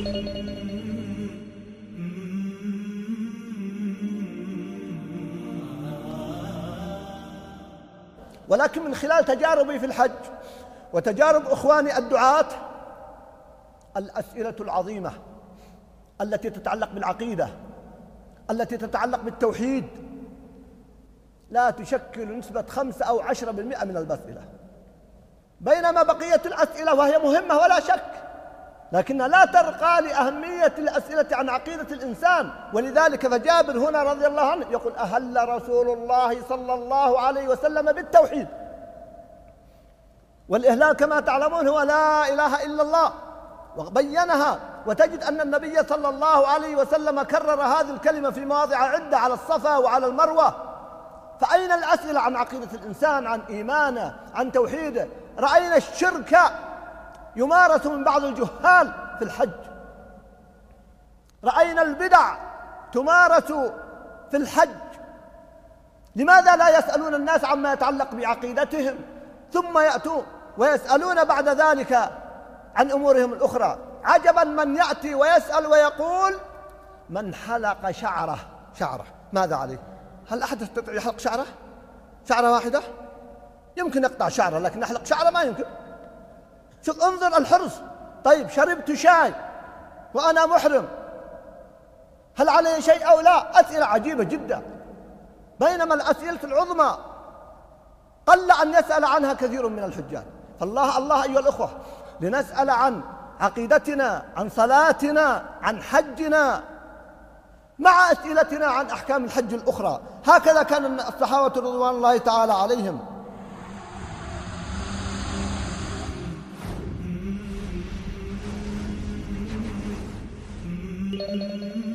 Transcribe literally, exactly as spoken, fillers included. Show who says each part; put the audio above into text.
Speaker 1: ولكن من خلال تجاربي في الحج وتجارب إخواني الدعاة، الأسئلة العظيمة التي تتعلق بالعقيدة، التي تتعلق بالتوحيد، لا تشكل نسبة خمسة أو عشرة بالمئة من الأسئلة، بينما بقية الأسئلة وهي مهمة ولا شك، لكنها لا ترقى لأهمية الأسئلة عن عقيدة الإنسان. ولذلك فجابر هنا رضي الله عنه يقول: أهل رسول الله صلى الله عليه وسلم بالتوحيد، والإهلال كما تعلمون هو لا إله إلا الله، وبينها. وتجد أن النبي صلى الله عليه وسلم كرر هذه الكلمة في مواضع عدة على الصفا وعلى المروة. فأين الأسئلة عن عقيدة الإنسان، عن إيمانه، عن توحيده؟ رأينا الشرك يمارس من بعض الجهال في الحج، رأينا البدع تمارس في الحج. لماذا لا يسألون الناس عما يتعلق بعقيدتهم ثم يأتون ويسألون بعد ذلك عن أمورهم الأخرى؟ عجبا من يأتي ويسأل ويقول: من حلق شعره شعره ماذا عليه؟ هل أحد يستطيع يحلق شعره؟ شعرة واحدة؟ يمكن يقطع شعره، لكن يحلق شعره ما يمكن. شوف، انظر الحرص. طيب، شربت شاي وأنا محرم، هل علي شيء أو لا؟ أسئلة عجيبة جدا، بينما الأسئلة العظمى قل أن يسأل عنها كثير من الحجاج. فالله الله أيها الأخوة، لنسأل عن عقيدتنا، عن صلاتنا، عن حجنا، مع أسئلتنا عن أحكام الحج الأخرى. هكذا كان الصحابة رضوان الله تعالى عليهم.